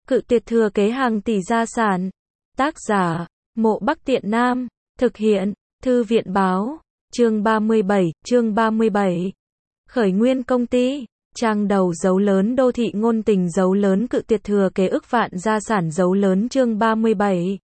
Cự tuyệt thừa kế hàng tỷ gia sản. Tác giả, Mộ Bắc Tiện Nam. Thực hiện, Thư viện Báo. Chương 37. Khởi nguyên công ty. Trang đầu dấu lớn đô thị ngôn tình dấu lớn cự tuyệt thừa kế ức vạn gia sản dấu lớn chương 37.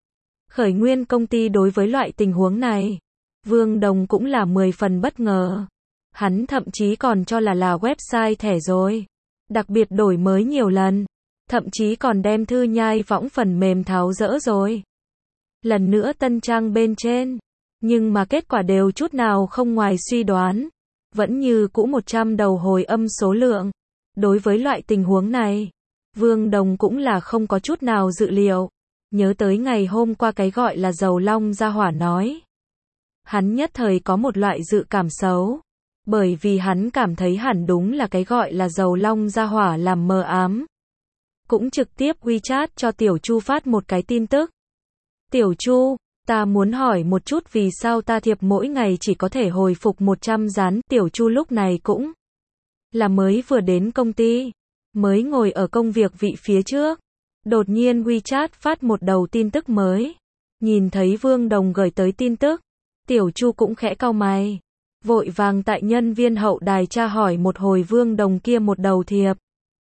Khởi nguyên công ty đối với loại tình huống này, Vương Đồng cũng là 10 phần bất ngờ. Hắn thậm chí còn cho là website thẻ rồi. Đặc biệt đổi mới nhiều lần. Thậm chí còn đem thư nhai võng phần mềm tháo dỡ rồi. Lần nữa tân trang bên trên. Nhưng mà kết quả đều chút nào không ngoài suy đoán. Vẫn như cũ 100 đầu hồi âm số lượng. Đối với loại tình huống này, Vương Đồng cũng là không có chút nào dự liệu. Nhớ tới ngày hôm qua cái gọi là dầu long gia hỏa nói. Hắn nhất thời có một loại dự cảm xấu. Bởi vì hắn cảm thấy hẳn đúng là cái gọi là dầu long gia hỏa làm mờ ám. Cũng trực tiếp WeChat cho Tiểu Chu phát một cái tin tức. Tiểu Chu, ta muốn hỏi một chút vì sao ta thiệp mỗi ngày chỉ có thể hồi phục 100 dán. Tiểu Chu lúc này cũng là mới vừa đến công ty, mới ngồi ở công việc vị phía trước. Đột nhiên WeChat phát một đầu tin tức mới. Nhìn thấy Vương Đồng gửi tới tin tức, Tiểu Chu cũng khẽ cau mày. Vội vàng tại nhân viên hậu đài tra hỏi một hồi Vương Đồng kia một đầu thiệp.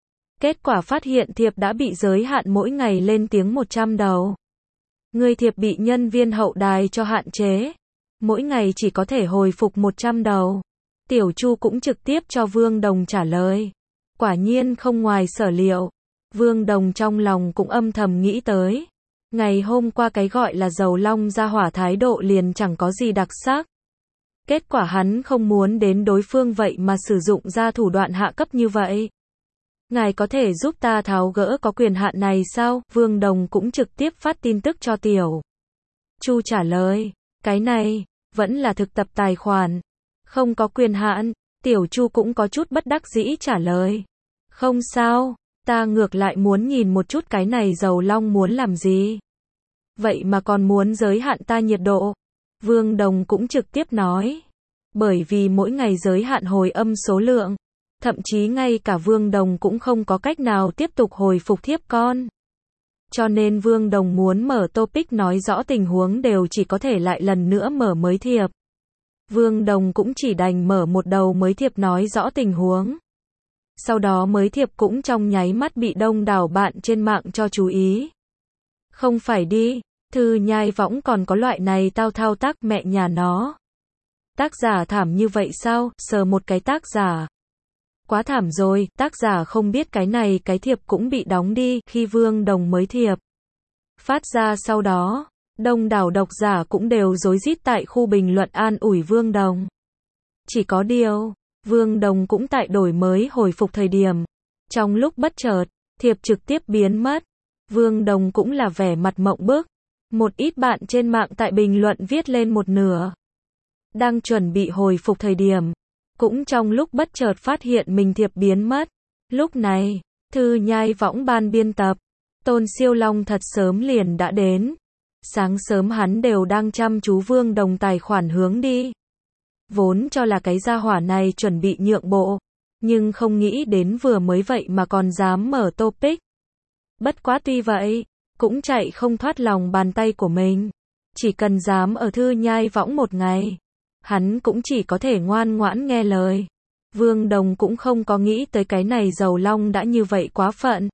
Kết quả phát hiện thiệp đã bị giới hạn mỗi ngày lên tiếng 100 đầu. Người thiệp bị nhân viên hậu đài cho hạn chế. Mỗi ngày chỉ có thể hồi phục 100 đầu. Tiểu Chu cũng trực tiếp cho Vương Đồng trả lời. Quả nhiên không ngoài sở liệu. Vương Đồng trong lòng cũng âm thầm nghĩ tới. Ngày hôm qua cái gọi là dầu long gia hỏa thái độ liền chẳng có gì đặc sắc. Kết quả hắn không muốn đến đối phương vậy mà sử dụng ra thủ đoạn hạ cấp như vậy. Ngài có thể giúp ta tháo gỡ có quyền hạn này sao? Vương Đồng cũng trực tiếp phát tin tức cho Tiểu Chu trả lời. Cái này, vẫn là thực tập tài khoản. Không có quyền hạn. Tiểu Chu cũng có chút bất đắc dĩ trả lời. Không sao, ta ngược lại muốn nhìn một chút cái này dầu long muốn làm gì. Vậy mà còn muốn giới hạn ta nhiệt độ. Vương Đồng cũng trực tiếp nói. Bởi vì mỗi ngày giới hạn hồi âm số lượng. Thậm chí ngay cả Vương Đồng cũng không có cách nào tiếp tục hồi phục thiếp con. Cho nên Vương Đồng muốn mở topic nói rõ tình huống đều chỉ có thể lại lần nữa mở mới thiệp. Vương Đồng cũng chỉ đành mở một đầu mới thiệp nói rõ tình huống. Sau đó mới thiệp cũng trong nháy mắt bị đông đảo bạn trên mạng cho chú ý. Không phải đi, thư nhai võng còn có loại này tao thao tác mẹ nhà nó. Tác giả thảm như vậy sao? Sờ một cái tác giả. Quá thảm rồi, tác giả không biết cái này cái thiệp cũng bị đóng đi. Khi Vương Đồng mới thiệp phát ra sau đó, đông đảo độc giả cũng đều rối rít tại khu bình luận an ủi Vương Đồng. Chỉ có điều, Vương Đồng cũng tại đổi mới hồi phục thời điểm. Trong lúc bất chợt, thiệp trực tiếp biến mất. Vương Đồng cũng là vẻ mặt mộng bức. Một ít bạn trên mạng tại bình luận viết lên một nửa. Đang chuẩn bị hồi phục thời điểm. Cũng trong lúc bất chợt phát hiện mình thiệp biến mất. Lúc này, thư nhai võng ban biên tập. Tôn Siêu Long thật sớm liền đã đến. Sáng sớm hắn đều đang chăm chú Vương Đồng tài khoản hướng đi. Vốn cho là cái gia hỏa này chuẩn bị nhượng bộ. Nhưng không nghĩ đến vừa mới vậy mà còn dám mở topic. Bất quá tuy vậy, cũng chạy không thoát lòng bàn tay của mình. Chỉ cần dám ở thư nhai võng một ngày. Hắn cũng chỉ có thể ngoan ngoãn nghe lời. Vương Đồng cũng không có nghĩ tới cái này dầu long đã như vậy quá phận.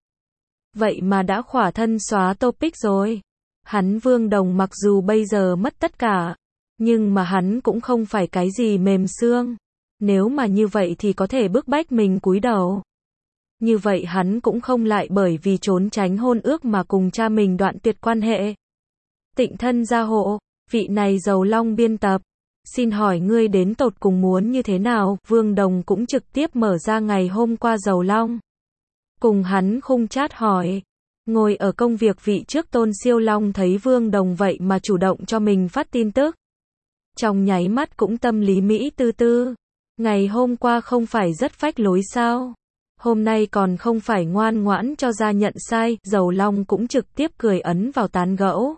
Vậy mà đã khỏa thân xóa topic rồi. Hắn Vương Đồng mặc dù bây giờ mất tất cả. Nhưng mà hắn cũng không phải cái gì mềm xương. Nếu mà như vậy thì có thể bức bách mình cúi đầu. Như vậy hắn cũng không lại bởi vì trốn tránh hôn ước mà cùng cha mình đoạn tuyệt quan hệ. Tịnh thân gia hộ, vị này dầu long biên tập. Xin hỏi ngươi đến tột cùng muốn như thế nào? Vương Đồng cũng trực tiếp mở ra ngày hôm qua dầu long. Cùng hắn khung chat hỏi. Ngồi ở công việc vị trước Tôn Siêu Long thấy Vương Đồng vậy mà chủ động cho mình phát tin tức. Trong nháy mắt cũng tâm lý Mỹ tư tư. Ngày hôm qua không phải rất phách lối sao? Hôm nay còn không phải ngoan ngoãn cho ra nhận sai. Dầu long cũng trực tiếp cười ấn vào tán gẫu.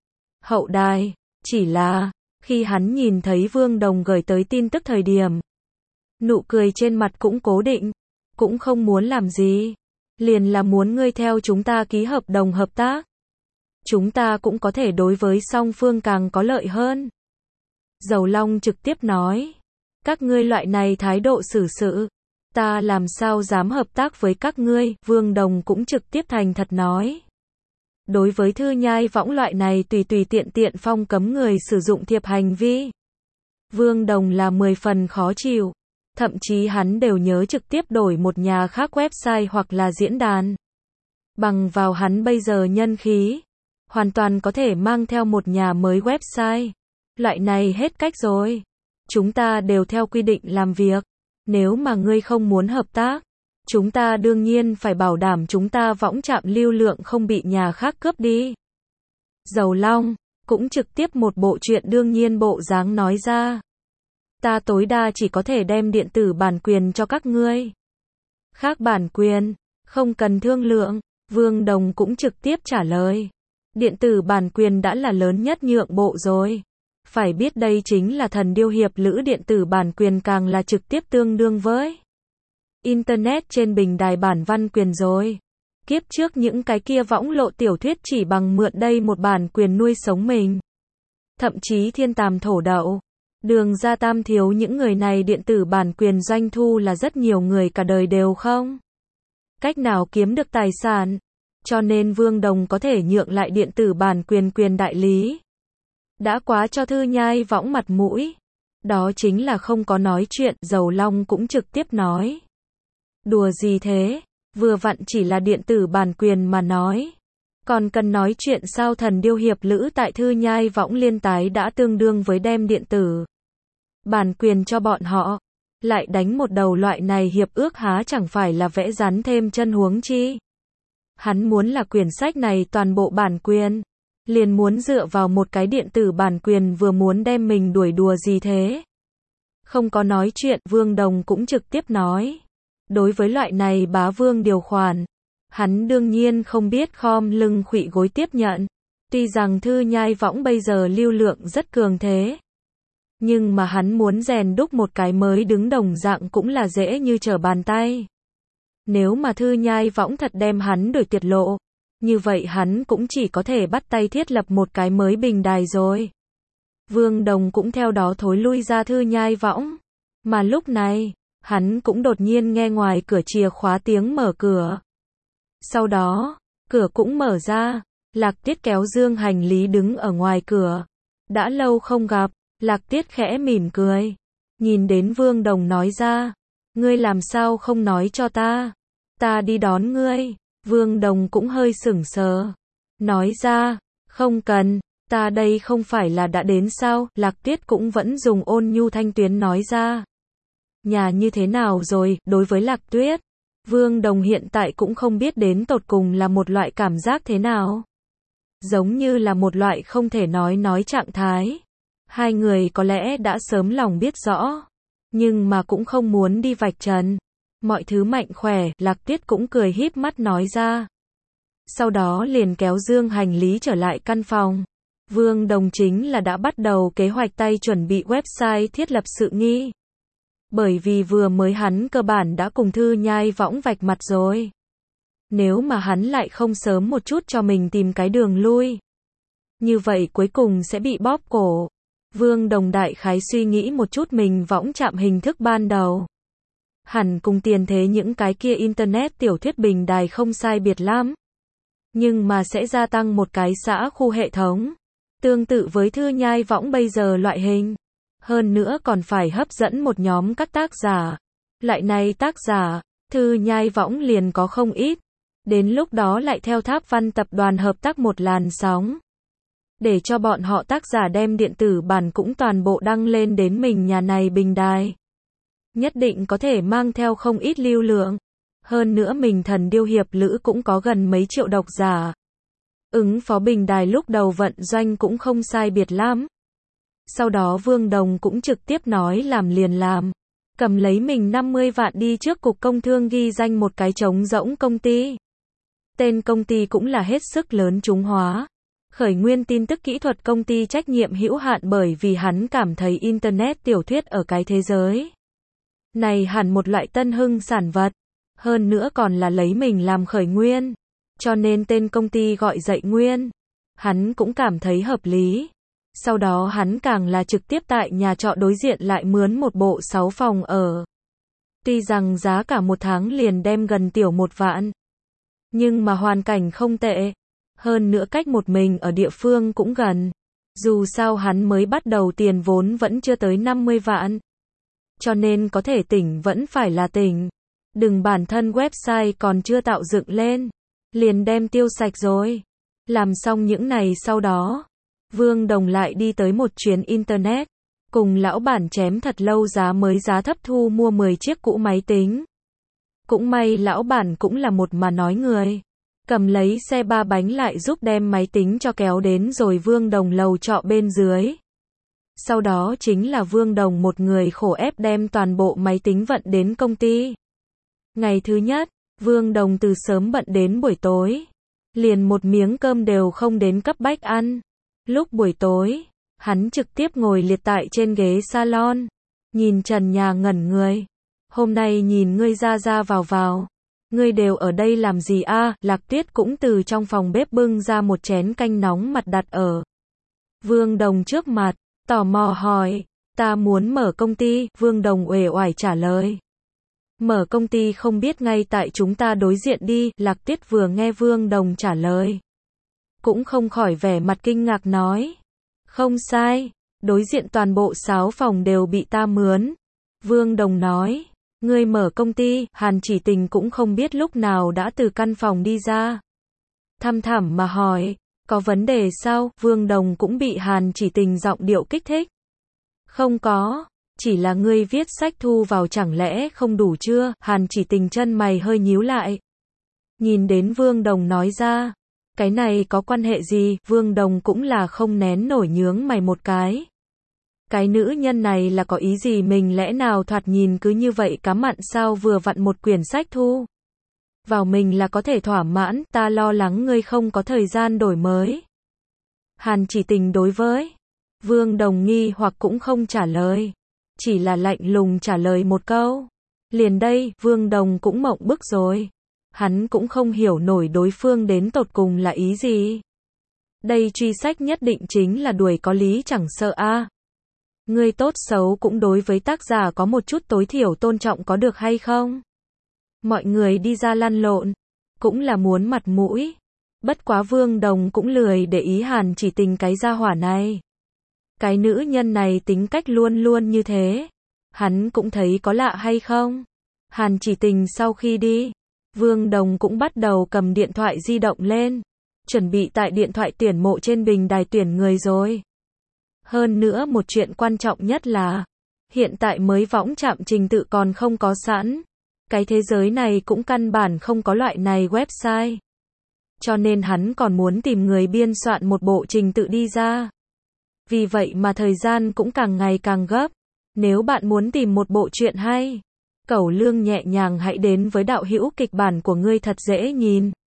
Hậu đài, chỉ là khi hắn nhìn thấy Vương Đồng gửi tới tin tức thời điểm. Nụ cười trên mặt cũng cố định. Cũng không muốn làm gì. liền là muốn ngươi theo chúng ta ký hợp đồng hợp tác. Chúng ta cũng có thể đối với song phương càng có lợi hơn. Dầu Long trực tiếp nói, các ngươi loại này thái độ xử sự, ta làm sao dám hợp tác với các ngươi, Vương Đồng cũng trực tiếp thành thật nói. Đối với Thư Nhai Võng loại này tùy tùy tiện tiện phong cấm người sử dụng thiệp hành vi, Vương Đồng là 10 phần khó chịu. Thậm chí hắn đều nhớ trực tiếp đổi một nhà khác website hoặc là diễn đàn. Bằng vào hắn bây giờ nhân khí, hoàn toàn có thể mang theo một nhà mới website. Loại này hết cách rồi. Chúng ta đều theo quy định làm việc. Nếu mà ngươi không muốn hợp tác, chúng ta đương nhiên phải bảo đảm chúng ta võng trạm lưu lượng không bị nhà khác cướp đi. Dầu Long cũng trực tiếp một bộ chuyện đương nhiên bộ dáng nói ra. Ta tối đa chỉ có thể đem điện tử bản quyền cho các ngươi. Khác bản quyền, không cần thương lượng, Vương Đồng cũng trực tiếp trả lời. Điện tử bản quyền đã là lớn nhất nhượng bộ rồi. Phải biết đây chính là Thần Điêu Hiệp Lữ, điện tử bản quyền càng là trực tiếp tương đương với Internet trên bình đài bản văn quyền rồi. Kiếp trước những cái kia võng lộ tiểu thuyết chỉ bằng mượn đây một bản quyền nuôi sống mình. Thậm chí thiên tàm thổ đậu, Đường Gia Tam Thiếu những người này điện tử bản quyền doanh thu là rất nhiều người cả đời đều không cách nào kiếm được tài sản. Cho nên Vương Đồng có thể nhượng lại điện tử bản quyền quyền đại lý. Đã quá cho Thư Nhai Võng mặt mũi. Đó chính là không có nói chuyện, Dầu Long cũng trực tiếp nói. Đùa gì thế, vừa vặn chỉ là điện tử bản quyền mà nói. Còn cần nói chuyện sao? Thần Điêu Hiệp Lữ tại Thư Nhai Võng liên tái đã tương đương với đem điện tử bản quyền cho bọn họ. Lại đánh một đầu loại này hiệp ước há chẳng phải là vẽ rắn thêm chân, huống chi. Hắn muốn là quyển sách này toàn bộ bản quyền. Liền muốn dựa vào một cái điện tử bản quyền vừa muốn đem mình đuổi, đùa gì thế. Không có nói chuyện, Vương Đồng cũng trực tiếp nói. Đối với loại này bá vương điều khoản, hắn đương nhiên không biết khom lưng khuỵu gối tiếp nhận. Tuy rằng Thư Nhai Võng bây giờ lưu lượng rất cường thế, nhưng mà hắn muốn rèn đúc một cái mới đứng đồng dạng cũng là dễ như trở bàn tay. Nếu mà Thư Nhai Võng thật đem hắn đuổi tuyệt lộ, như vậy hắn cũng chỉ có thể bắt tay thiết lập một cái mới bình đài rồi. Vương Đồng cũng theo đó thối lui ra Thư Nhai Võng. Mà lúc này, hắn cũng đột nhiên nghe ngoài cửa chìa khóa tiếng mở cửa. Sau đó, cửa cũng mở ra, Lạc Tiết kéo dương hành lý đứng ở ngoài cửa. Đã lâu không gặp, Lạc Tiết khẽ mỉm cười. Nhìn đến Vương Đồng nói ra, ngươi làm sao không nói cho ta? Ta đi đón ngươi. Vương Đồng cũng hơi sững sờ. Nói ra, không cần, ta đây không phải là đã đến sao? Lạc Tiết cũng vẫn dùng ôn nhu thanh tuyến nói ra. Nhà như thế nào rồi? Đối với Lạc Tuyết, Vương Đồng hiện tại cũng không biết đến tột cùng là một loại cảm giác thế nào. Giống như là một loại không thể nói trạng thái. Hai người có lẽ đã sớm lòng biết rõ, nhưng mà cũng không muốn đi vạch trần. Mọi thứ mạnh khỏe, Lạc Tuyết cũng cười híp mắt nói ra. Sau đó liền kéo dương hành lý trở lại căn phòng. Vương Đồng chính là đã bắt đầu kế hoạch tay chuẩn bị website thiết lập sự nghi. Bởi vì vừa mới hắn cơ bản đã cùng Thư Nhai Võng vạch mặt rồi. Nếu mà hắn lại không sớm một chút cho mình tìm cái đường lui, như vậy cuối cùng sẽ bị bóp cổ. Vương Đồng đại khái suy nghĩ một chút mình võng trạm hình thức ban đầu. Hẳn cùng tiền thế những cái kia internet tiểu thuyết bình đài không sai biệt lắm. Nhưng mà sẽ gia tăng một cái xã khu hệ thống. Tương tự với Thư Nhai Võng bây giờ loại hình. Hơn nữa còn phải hấp dẫn một nhóm các tác giả. Loại này tác giả, Thư Nhai Võng liền có không ít. Đến lúc đó lại theo Tháp Văn tập đoàn hợp tác một làn sóng. Để cho bọn họ tác giả đem điện tử bản cũng toàn bộ đăng lên đến mình nhà này bình đài. Nhất định có thể mang theo không ít lưu lượng. Hơn nữa mình Thần Điêu Hiệp Lữ cũng có gần mấy triệu độc giả. Ứng phó bình đài lúc đầu vận doanh cũng không sai biệt lắm. Sau đó Vương Đồng cũng trực tiếp nói làm liền làm. Cầm lấy mình 50 vạn đi trước Cục Công Thương ghi danh một cái trống rỗng công ty. Tên công ty cũng là hết sức lớn Trung Hóa. Khởi nguyên tin tức kỹ thuật công ty trách nhiệm hữu hạn, bởi vì hắn cảm thấy Internet tiểu thuyết ở cái thế giới này hẳn một loại tân hưng sản vật. Hơn nữa còn là lấy mình làm khởi nguyên. Cho nên tên công ty gọi Dậy Nguyên. Hắn cũng cảm thấy hợp lý. Sau đó hắn càng là trực tiếp tại nhà trọ đối diện lại mướn một bộ 6 phòng ở. Tuy rằng giá cả một tháng liền đem gần tiểu 1 vạn. Nhưng mà hoàn cảnh không tệ. Hơn nữa cách một mình ở địa phương cũng gần. Dù sao hắn mới bắt đầu tiền vốn vẫn chưa tới 50 vạn. Cho nên có thể tỉnh vẫn phải là tỉnh. Đừng bản thân website còn chưa tạo dựng lên. Liền đem tiêu sạch rồi. Làm xong những này sau đó. Vương Đồng lại đi tới một chuyến internet. Cùng lão bản chém thật lâu giá mới giá thấp thu mua 10 chiếc cũ máy tính. Cũng may lão bản cũng là một mà nói người. Cầm lấy xe 3 bánh lại giúp đem máy tính cho kéo đến rồi Vương Đồng lầu trọ bên dưới. Sau đó chính là Vương Đồng một người khổ ép đem toàn bộ máy tính vận đến công ty. Ngày thứ nhất, Vương Đồng từ sớm bận đến buổi tối. Liền một miếng cơm đều không đến cấp bách ăn. Lúc buổi tối, hắn trực tiếp ngồi liệt tại trên ghế salon. Nhìn trần nhà ngẩn người. Hôm nay nhìn ngươi ra ra vào vào. Ngươi đều ở đây làm gì a? Lạc Tuyết cũng từ trong phòng bếp bưng ra một chén canh nóng mặt đặt ở Vương Đồng trước mặt, tò mò hỏi, ta muốn mở công ty, Vương Đồng uể oải trả lời. Mở công ty không biết ngay tại chúng ta đối diện đi, Lạc Tuyết vừa nghe Vương Đồng trả lời. Cũng không khỏi vẻ mặt kinh ngạc nói. Không sai, đối diện toàn bộ 6 phòng đều bị ta mướn. Vương Đồng nói. Ngươi mở công ty, Hàn Chỉ Tình cũng không biết lúc nào đã từ căn phòng đi ra. Thăm thẳm mà hỏi, có vấn đề sao? Vương Đồng cũng bị Hàn Chỉ Tình giọng điệu kích thích. Không có, chỉ là ngươi viết sách thu vào chẳng lẽ không đủ chưa? Hàn Chỉ Tình chân mày hơi nhíu lại. Nhìn đến Vương Đồng nói ra, cái này có quan hệ gì? Vương Đồng cũng là không nén nổi nhướng mày một cái. Cái nữ nhân này là có ý gì mình lẽ nào thoạt nhìn cứ như vậy cá mặn sao vừa vặn một quyển sách thu vào mình là có thể thỏa mãn, ta lo lắng ngươi không có thời gian đổi mới. Hàn Chỉ Tình đối với Vương Đồng nghi hoặc cũng không trả lời, chỉ là lạnh lùng trả lời một câu. Liền đây, Vương Đồng cũng mộng bức rồi. Hắn cũng không hiểu nổi đối phương đến tột cùng là ý gì. Đây truy sách nhất định chính là đuổi có lý chẳng sợ a. Ngươi tốt xấu cũng đối với tác giả có một chút tối thiểu tôn trọng có được hay không? Mọi người đi ra lăn lộn, cũng là muốn mặt mũi. Bất quá Vương Đồng cũng lười để ý Hàn Chỉ Tình cái gia hỏa này. Cái nữ nhân này tính cách luôn luôn như thế. Hắn cũng thấy có lạ hay không? Hàn Chỉ Tình sau khi đi, Vương Đồng cũng bắt đầu cầm điện thoại di động lên. Chuẩn bị tại điện thoại tuyển mộ trên bình đài tuyển người rồi. Hơn nữa một chuyện quan trọng nhất là, hiện tại mới võng chạm trình tự còn không có sẵn. Cái thế giới này cũng căn bản không có loại này website. Cho nên hắn còn muốn tìm người biên soạn một bộ trình tự đi ra. Vì vậy mà thời gian cũng càng ngày càng gấp. Nếu bạn muốn tìm một bộ truyện hay, Cẩu Lương nhẹ nhàng hãy đến với đạo hữu kịch bản của ngươi thật dễ nhìn.